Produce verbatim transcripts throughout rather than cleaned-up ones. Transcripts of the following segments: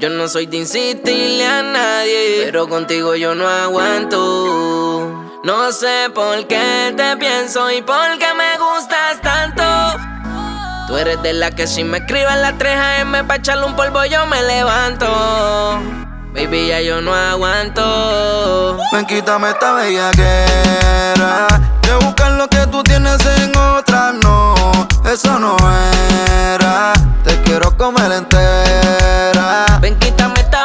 Yo no soy de insistirle a nadie, pero contigo yo no aguanto. No sé por qué te pienso y por qué me gustas tanto. Tú eres de la que si me escribes a las tres a eme pa' echarle un polvo yo me levanto. Baby, ya yo no aguanto. Ven, quítame esta bellaquera, que buscar lo que tú tienes en otra no. Eso no era, te quiero comer entera. Ven, quítame esta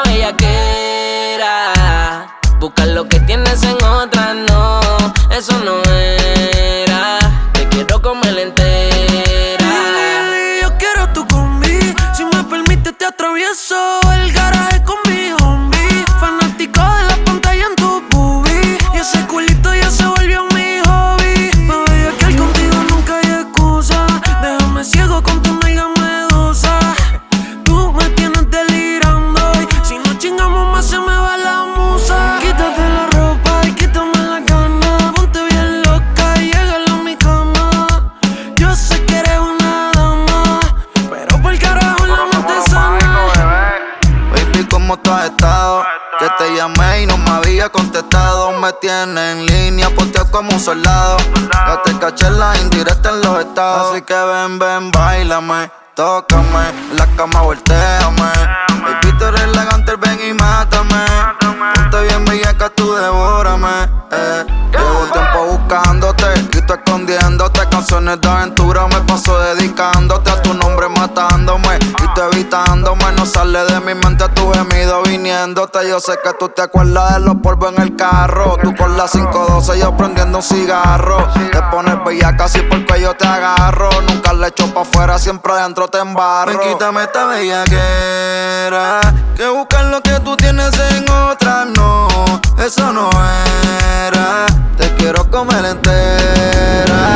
bellaquera, buscar lo que tienes en otra no. Eso no era, te quiero comer entera. Lili, yo quiero tu combi, si me permites te atravieso el garaje con mi homie. Fanático de la pantalla en tu boobie, y ese culito ya se volvió mi hobby. Me voy a quedar contigo, nunca hay excusa. Déjame ciego con tu nalga medusa. Tú me tienes delirando y si no chingamos más se me va la musa. Quítate la ropa y quítame la gana. Ponte bien loca y llégale a mi cama. Yo sé que eres una dama, pero por carajo la mente sana. Baby, ¿cómo tú has estado? Que te llamé y no me había contestado. Me tiene en línea, posteado como un soldado. Ya te caché la indirecta en los estados. Así que ven, ven, bailame, tócame, en la cama volteame. Baby, tú eres elegante, ven y mátame. Ponte bien bellaca, tú devórame, eh. Llevo tiempo buscándote y tú escondiéndote. Canciones de aventura me paso dedicándote. A tu nombre matándome y tú evitándome. No sale de mi mente tu gemido viniéndote. Yo sé que tú te acuerdas de los polvos en el carro. Tú con la cinco doce, yo prendiendo un cigarro. Te pones bellaca así porque yo te agarro. Nunca le echo pa' afuera, siempre adentro te embarro. Ven, quítame esta bellaquera, que buscar lo que tú tienes en otra no. Eso no era, te quiero comer entera.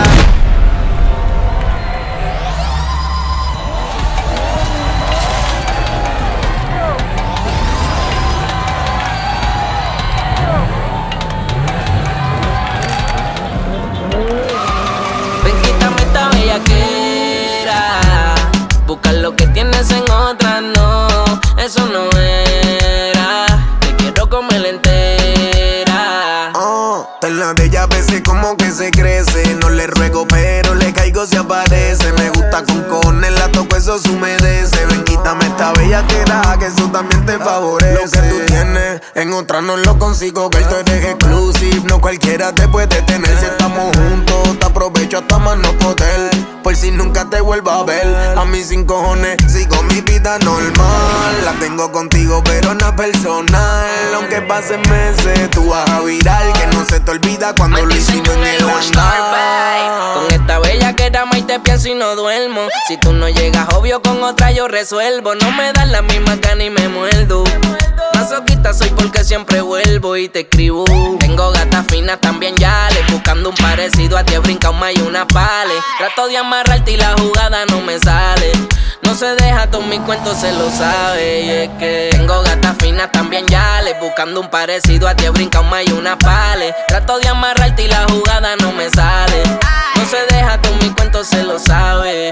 Ven, quítame esta bellaquera, buscar lo que tienes en otra no. Eso no era, te quiero comer entera. Oh, tan la bella a veces como que se crece. No le ruego pero le caigo si aparece. Me gusta con cones, la toco, eso se humedece. Ven, quítame esta bellaquera, que eso también te favorece. Lo que tú tienes en otra no lo consigo, que tú eres exclusive. No cualquiera te puede tener. Si estamos juntos, te aprovecho hasta más no poder. Por si nunca te vuelvo a ver. A mis sin cojones sigo mi vida normal. La tengo contigo pero no es personal. Aunque pasen meses, tú vas a virar. Que no se te olvida cuando lo hicimos en el andar. Con esta bellaquera más te pienso y no duermo. Si tú no llegas obvio con otra yo resuelvo. No me das la misma gana y me muerdo. Masoquista soy porque siempre vuelvo y te escribo. Tengo gatas finas también yales, buscando un parecido a ti he brincado más y una pale. Trato de amarrarte y la jugada no me sale. No se deja, todo mi cuento se lo sabe. Y es que tengo gatas finas también yales, buscando un parecido a ti he brincado más y una pale. Trato de amarrarte y la jugada no me sale. No se deja, todo mi cuento se lo sabe.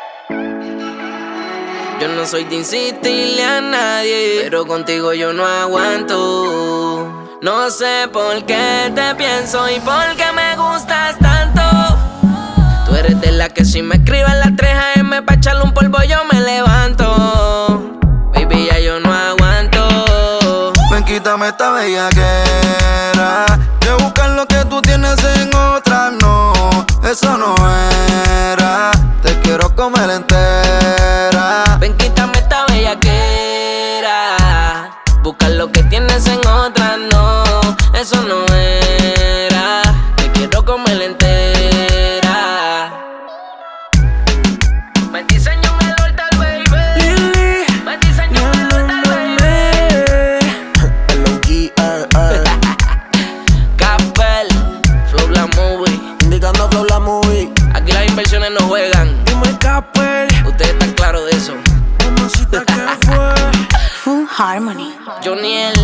Yo no soy de insistirle a nadie, pero contigo yo no aguanto. No sé por qué te pienso y por qué me gustas tanto. Tú eres de la que si me escribes a las tres a eme pa' echarle un polvo yo me levanto. Baby, ya yo no aguanto. Ven, quítame esta bellaquera, que buscar lo que tú tienes en otra no. Eso no era, te quiero comer entera. Ven, quítame esta bellaquera, buscar lo que tienes en otra no. Eso no era, te quiero comer entera. Me diseño un elortal, baby. Lili, Me diseño un elortal, baby. L O G, eh, eh. Capel, Flow la movie. Indicando Flow la movie. Aquí las inversiones no juegan. Dime Capel, Ustedes están claros de eso. mamacita, ¿qué fue? Full Harmony. Joniel.